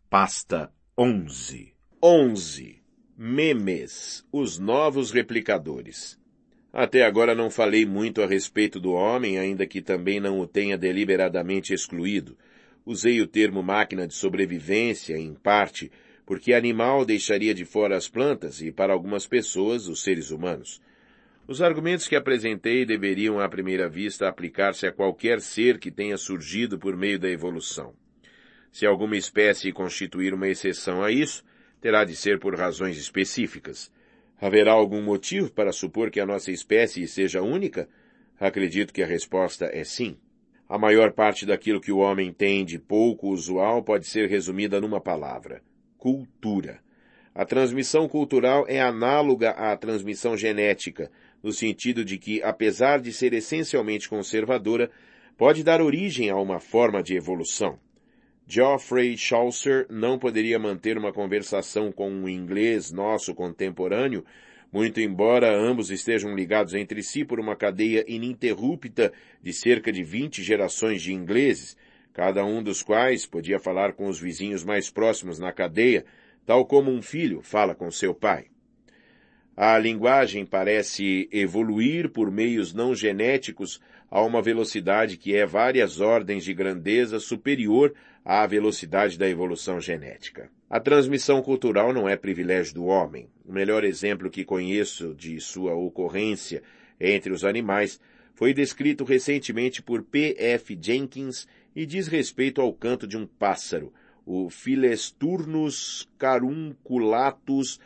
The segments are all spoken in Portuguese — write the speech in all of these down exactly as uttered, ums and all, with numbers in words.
Pasta onze. onze. Memes, os novos replicadores. Até agora não falei muito a respeito do homem, ainda que também não o tenha deliberadamente excluído. Usei o termo máquina de sobrevivência, em parte, porque animal deixaria de fora as plantas e, para algumas pessoas, os seres humanos. Os argumentos que apresentei deveriam, à primeira vista, aplicar-se a qualquer ser que tenha surgido por meio da evolução. Se alguma espécie constituir uma exceção a isso, terá de ser por razões específicas. Haverá algum motivo para supor que a nossa espécie seja única? Acredito que a resposta é sim. A maior parte daquilo que o homem tem de pouco usual pode ser resumida numa palavra: cultura. A transmissão cultural é análoga à transmissão genética, no sentido de que, apesar de ser essencialmente conservadora, pode dar origem a uma forma de evolução. Geoffrey Chaucer não poderia manter uma conversação com um inglês nosso contemporâneo, muito embora ambos estejam ligados entre si por uma cadeia ininterrupta de cerca de vinte gerações de ingleses, cada um dos quais podia falar com os vizinhos mais próximos na cadeia, tal como um filho fala com seu pai. A linguagem parece evoluir por meios não genéticos a uma velocidade que é várias ordens de grandeza superior à velocidade da evolução genética. A transmissão cultural não é privilégio do homem. O melhor exemplo que conheço de sua ocorrência entre os animais foi descrito recentemente por P F Jenkins e diz respeito ao canto de um pássaro, o Philesturnus carunculatus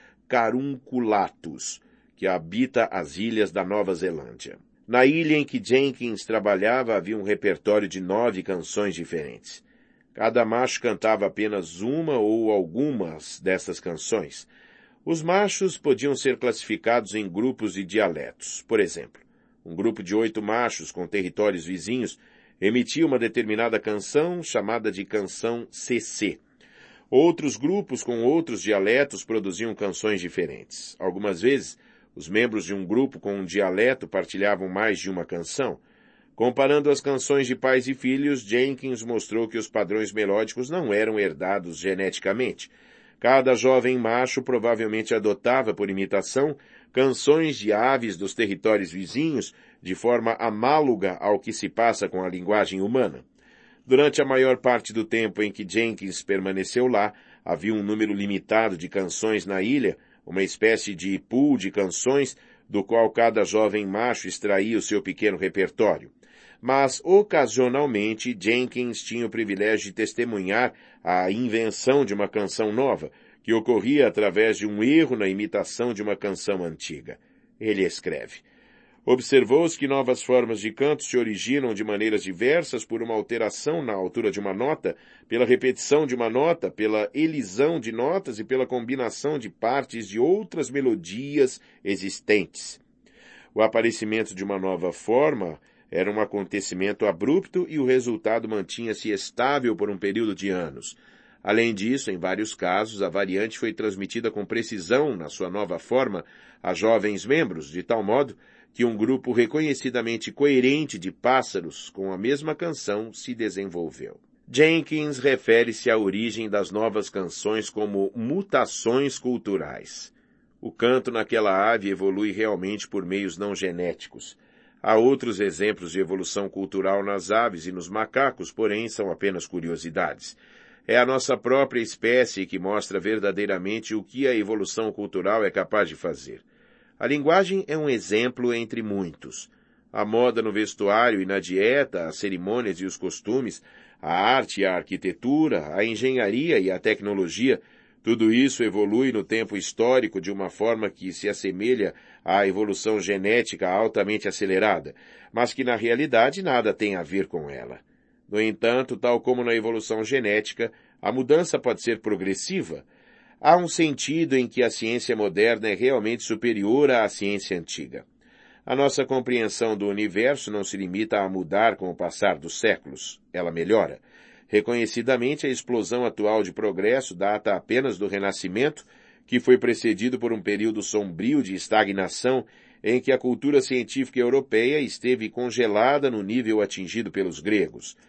carunculatus, que habita as ilhas da Nova Zelândia. Na ilha em que Jenkins trabalhava havia um repertório de nove canções diferentes. Cada macho cantava apenas uma ou algumas dessas canções. Os machos podiam ser classificados em grupos de dialetos. Por exemplo, um grupo de oito machos com territórios vizinhos emitia uma determinada canção chamada de canção C C. Outros grupos com outros dialetos produziam canções diferentes. Algumas vezes, os membros de um grupo com um dialeto partilhavam mais de uma canção. Comparando as canções de pais e filhos, Jenkins mostrou que os padrões melódicos não eram herdados geneticamente. Cada jovem macho provavelmente adotava, por imitação, canções de aves dos territórios vizinhos, de forma análoga ao que se passa com a linguagem humana. Durante a maior parte do tempo em que Jenkins permaneceu lá, havia um número limitado de canções na ilha, uma espécie de pool de canções, do qual cada jovem macho extraía o seu pequeno repertório. Mas, ocasionalmente, Jenkins tinha o privilégio de testemunhar a invenção de uma canção nova, que ocorria através de um erro na imitação de uma canção antiga. Ele escreve: observou-se que novas formas de canto se originam de maneiras diversas por uma alteração na altura de uma nota, pela repetição de uma nota, pela elisão de notas e pela combinação de partes de outras melodias existentes. O aparecimento de uma nova forma era um acontecimento abrupto e o resultado mantinha-se estável por um período de anos. Além disso, em vários casos, a variante foi transmitida com precisão na sua nova forma a jovens membros, de tal modo que um grupo reconhecidamente coerente de pássaros com a mesma canção se desenvolveu. Jenkins refere-se à origem das novas canções como mutações culturais. O canto naquela ave evolui realmente por meios não genéticos. Há outros exemplos de evolução cultural nas aves e nos macacos, porém são apenas curiosidades. É a nossa própria espécie que mostra verdadeiramente o que a evolução cultural é capaz de fazer. A linguagem é um exemplo entre muitos. A moda no vestuário e na dieta, as cerimônias e os costumes, a arte e a arquitetura, a engenharia e a tecnologia, tudo isso evolui no tempo histórico de uma forma que se assemelha à evolução genética altamente acelerada, mas que na realidade nada tem a ver com ela. No entanto, tal como na evolução genética, a mudança pode ser progressiva. Há um sentido em que a ciência moderna é realmente superior à ciência antiga. A nossa compreensão do universo não se limita a mudar com o passar dos séculos. Ela melhora. Reconhecidamente, a explosão atual de progresso data apenas do Renascimento, que foi precedido por um período sombrio de estagnação em que a cultura científica europeia esteve congelada no nível atingido pelos gregos.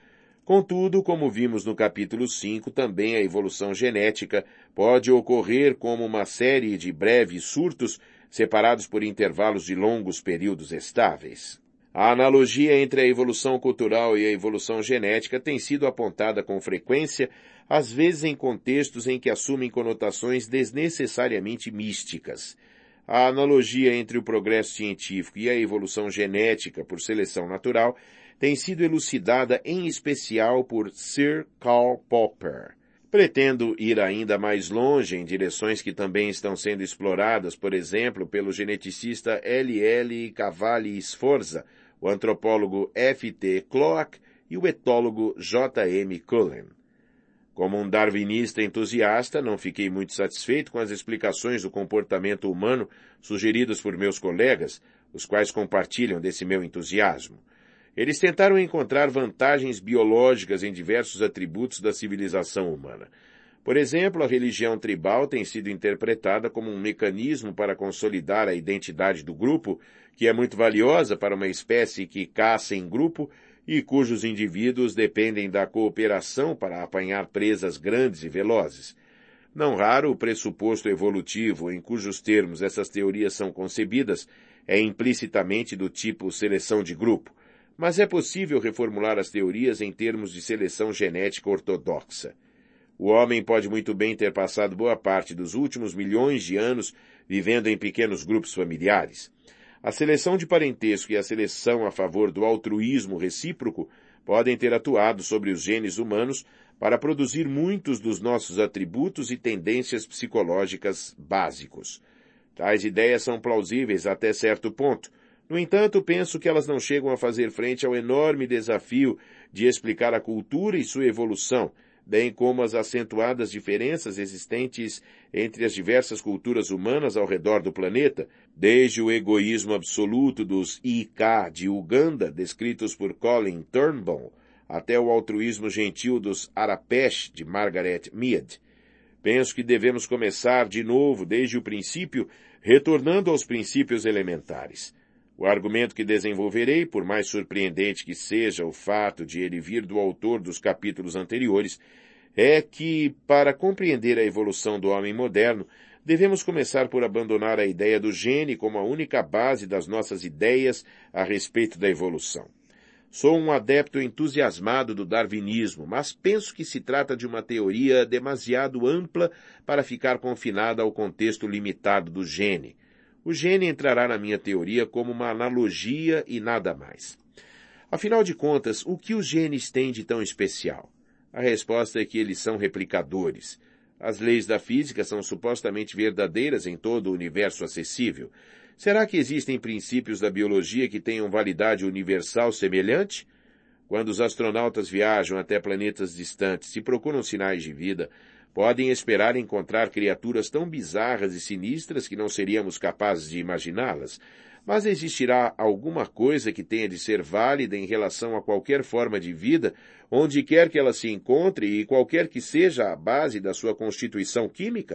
Contudo, como vimos no capítulo cinco, também a evolução genética pode ocorrer como uma série de breves surtos separados por intervalos de longos períodos estáveis. A analogia entre a evolução cultural e a evolução genética tem sido apontada com frequência, às vezes em contextos em que assumem conotações desnecessariamente místicas. A analogia entre o progresso científico e a evolução genética por seleção natural tem sido elucidada em especial por Sir Karl Popper. Pretendo ir ainda mais longe em direções que também estão sendo exploradas, por exemplo, pelo geneticista L L Cavalli Sforza, o antropólogo F T Kloak e o etólogo J M Cullen. Como um darwinista entusiasta, não fiquei muito satisfeito com as explicações do comportamento humano sugeridas por meus colegas, os quais compartilham desse meu entusiasmo. Eles tentaram encontrar vantagens biológicas em diversos atributos da civilização humana. Por exemplo, a religião tribal tem sido interpretada como um mecanismo para consolidar a identidade do grupo, que é muito valiosa para uma espécie que caça em grupo e cujos indivíduos dependem da cooperação para apanhar presas grandes e velozes. Não raro, o pressuposto evolutivo em cujos termos essas teorias são concebidas é implicitamente do tipo seleção de grupo, mas é possível reformular as teorias em termos de seleção genética ortodoxa. O homem pode muito bem ter passado boa parte dos últimos milhões de anos vivendo em pequenos grupos familiares. A seleção de parentesco e a seleção a favor do altruísmo recíproco podem ter atuado sobre os genes humanos para produzir muitos dos nossos atributos e tendências psicológicas básicos. Tais ideias são plausíveis até certo ponto. No entanto, penso que elas não chegam a fazer frente ao enorme desafio de explicar a cultura e sua evolução, bem como as acentuadas diferenças existentes entre as diversas culturas humanas ao redor do planeta, desde o egoísmo absoluto dos I K de Uganda, descritos por Colin Turnbull, até o altruísmo gentil dos Arapesh de Margaret Mead. Penso que devemos começar de novo, desde o princípio, retornando aos princípios elementares. O argumento que desenvolverei, por mais surpreendente que seja o fato de ele vir do autor dos capítulos anteriores, é que, para compreender a evolução do homem moderno, devemos começar por abandonar a ideia do gene como a única base das nossas ideias a respeito da evolução. Sou um adepto entusiasmado do darwinismo, mas penso que se trata de uma teoria demasiado ampla para ficar confinada ao contexto limitado do gene. O gene entrará na minha teoria como uma analogia e nada mais. Afinal de contas, o que os genes têm de tão especial? A resposta é que eles são replicadores. As leis da física são supostamente verdadeiras em todo o universo acessível. Será que existem princípios da biologia que tenham validade universal semelhante? Quando os astronautas viajam até planetas distantes e procuram sinais de vida, podem esperar encontrar criaturas tão bizarras e sinistras que não seríamos capazes de imaginá-las, mas existirá alguma coisa que tenha de ser válida em relação a qualquer forma de vida, onde quer que ela se encontre e qualquer que seja a base da sua constituição química?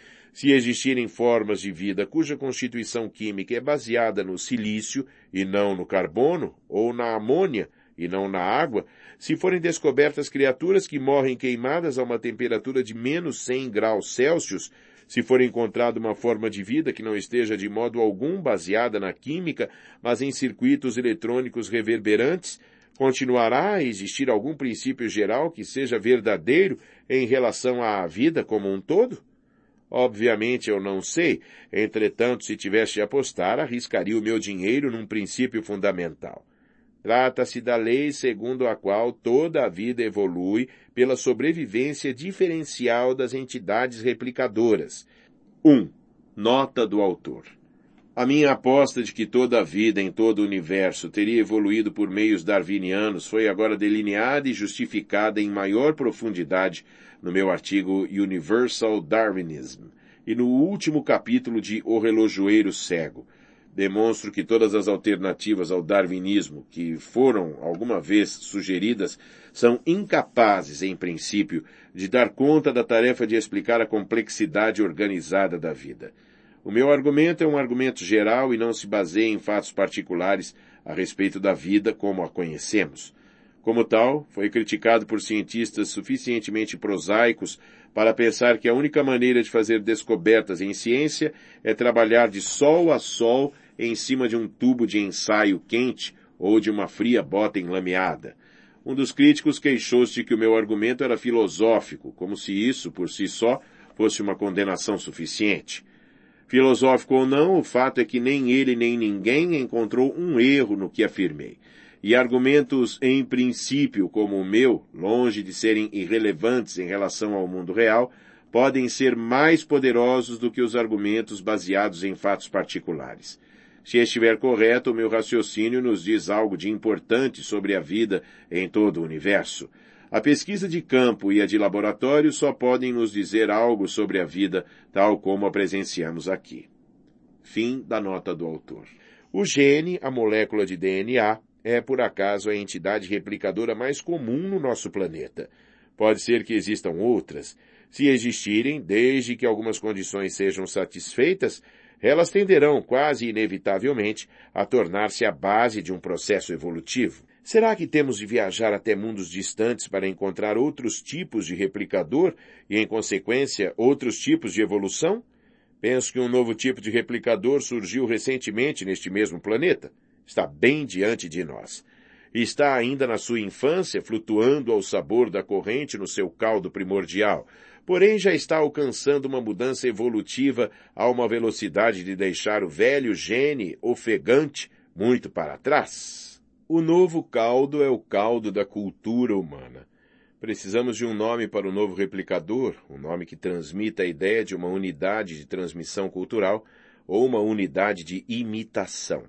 Se existirem formas de vida cuja constituição química é baseada no silício e não no carbono, ou na amônia e não na água, se forem descobertas criaturas que morrem queimadas a uma temperatura de menos cem graus Celsius, se for encontrada uma forma de vida que não esteja de modo algum baseada na química, mas em circuitos eletrônicos reverberantes, continuará a existir algum princípio geral que seja verdadeiro em relação à vida como um todo? Obviamente eu não sei, entretanto, se tivesse de apostar, arriscaria o meu dinheiro num princípio fundamental. Trata-se da lei segundo a qual toda a vida evolui pela sobrevivência diferencial das entidades replicadoras. um. Nota do autor. A minha aposta de que toda a vida em todo o universo teria evoluído por meios darwinianos foi agora delineada e justificada em maior profundidade no meu artigo Universal Darwinism e no último capítulo de O Relojoeiro Cego. Demonstro que todas as alternativas ao darwinismo que foram alguma vez sugeridas são incapazes, em princípio, de dar conta da tarefa de explicar a complexidade organizada da vida. O meu argumento é um argumento geral e não se baseia em fatos particulares a respeito da vida como a conhecemos. Como tal, foi criticado por cientistas suficientemente prosaicos para pensar que a única maneira de fazer descobertas em ciência é trabalhar de sol a sol em cima de um tubo de ensaio quente ou de uma fria bota enlameada. Um dos críticos queixou-se de que o meu argumento era filosófico, como se isso, por si só, fosse uma condenação suficiente. Filosófico ou não, o fato é que nem ele nem ninguém encontrou um erro no que afirmei. E argumentos em princípio como o meu, longe de serem irrelevantes em relação ao mundo real, podem ser mais poderosos do que os argumentos baseados em fatos particulares. Se estiver correto, o meu raciocínio nos diz algo de importante sobre a vida em todo o universo. A pesquisa de campo e a de laboratório só podem nos dizer algo sobre a vida, tal como a presenciamos aqui. Fim da nota do autor. O gene, a molécula de D N A, é, por acaso, a entidade replicadora mais comum no nosso planeta. Pode ser que existam outras. Se existirem, desde que algumas condições sejam satisfeitas, elas tenderão, quase inevitavelmente, a tornar-se a base de um processo evolutivo. Será que temos de viajar até mundos distantes para encontrar outros tipos de replicador e, em consequência, outros tipos de evolução? Penso que um novo tipo de replicador surgiu recentemente neste mesmo planeta. Está bem diante de nós. Está ainda na sua infância, flutuando ao sabor da corrente no seu caldo primordial, porém já está alcançando uma mudança evolutiva a uma velocidade de deixar o velho gene ofegante muito para trás. O novo caldo é o caldo da cultura humana. Precisamos de um nome para o novo replicador, um nome que transmita a ideia de uma unidade de transmissão cultural ou uma unidade de imitação.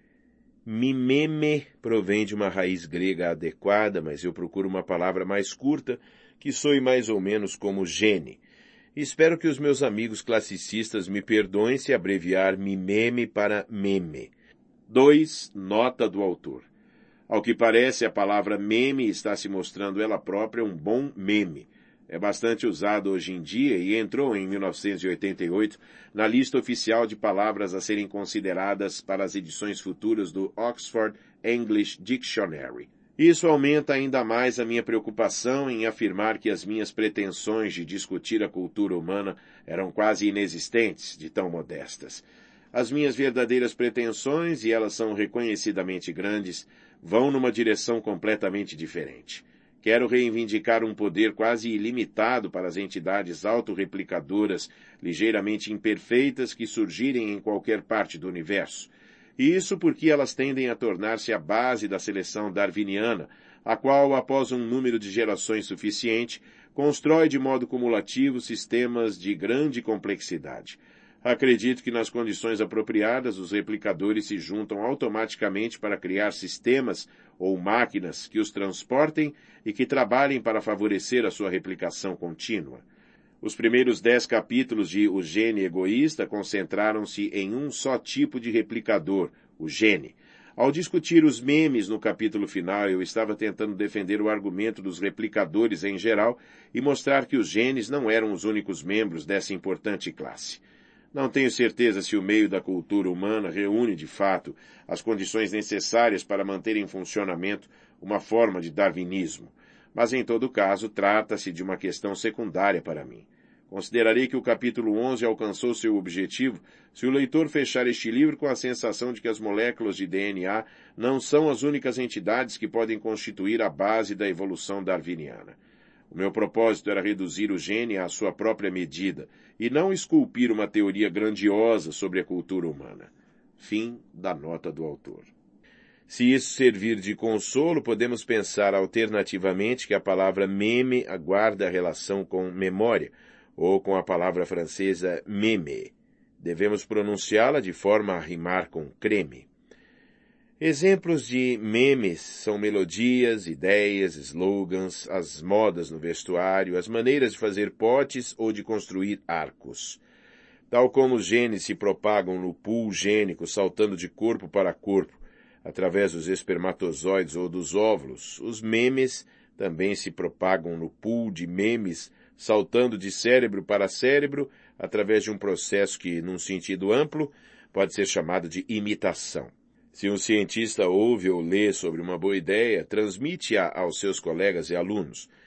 Mimeme provém de uma raiz grega adequada, mas eu procuro uma palavra mais curta, que soe mais ou menos como gene. Espero que os meus amigos classicistas me perdoem se abreviar mimeme para meme. dois. Nota do autor. Ao que parece, a palavra meme está se mostrando ela própria um bom meme. É bastante usado hoje em dia e entrou em mil novecentos e oitenta e oito na lista oficial de palavras a serem consideradas para as edições futuras do Oxford English Dictionary. Isso aumenta ainda mais a minha preocupação em afirmar que as minhas pretensões de discutir a cultura humana eram quase inexistentes, de tão modestas. As minhas verdadeiras pretensões, e elas são reconhecidamente grandes, vão numa direção completamente diferente. Quero reivindicar um poder quase ilimitado para as entidades autorreplicadoras, ligeiramente imperfeitas, que surgirem em qualquer parte do universo. E isso porque elas tendem a tornar-se a base da seleção darwiniana, a qual, após um número de gerações suficiente, constrói de modo cumulativo sistemas de grande complexidade. Acredito que nas condições apropriadas os replicadores se juntam automaticamente para criar sistemas ou máquinas que os transportem e que trabalhem para favorecer a sua replicação contínua. Os primeiros dez capítulos de O Gene Egoísta concentraram-se em um só tipo de replicador, o gene. Ao discutir os memes no capítulo final, eu estava tentando defender o argumento dos replicadores em geral e mostrar que os genes não eram os únicos membros dessa importante classe. Não tenho certeza se o meio da cultura humana reúne, de fato, as condições necessárias para manter em funcionamento uma forma de darwinismo, mas em todo caso trata-se de uma questão secundária para mim. Considerarei que o capítulo onze alcançou seu objetivo se o leitor fechar este livro com a sensação de que as moléculas de D N A não são as únicas entidades que podem constituir a base da evolução darwiniana. O meu propósito era reduzir o gene à sua própria medida e não esculpir uma teoria grandiosa sobre a cultura humana. Fim da nota do autor. Se isso servir de consolo, podemos pensar alternativamente que a palavra meme aguarda a relação com memória, ou com a palavra francesa meme. Devemos pronunciá-la de forma a rimar com creme. Exemplos de memes são melodias, ideias, slogans, as modas no vestuário, as maneiras de fazer potes ou de construir arcos. Tal como os genes se propagam no pool gênico saltando de corpo para corpo, através dos espermatozoides ou dos óvulos, os memes também se propagam no pool de memes saltando de cérebro para cérebro, através de um processo que, num sentido amplo, pode ser chamado de imitação. Se um cientista ouve ou lê sobre uma boa ideia, transmite-a aos seus colegas e alunos,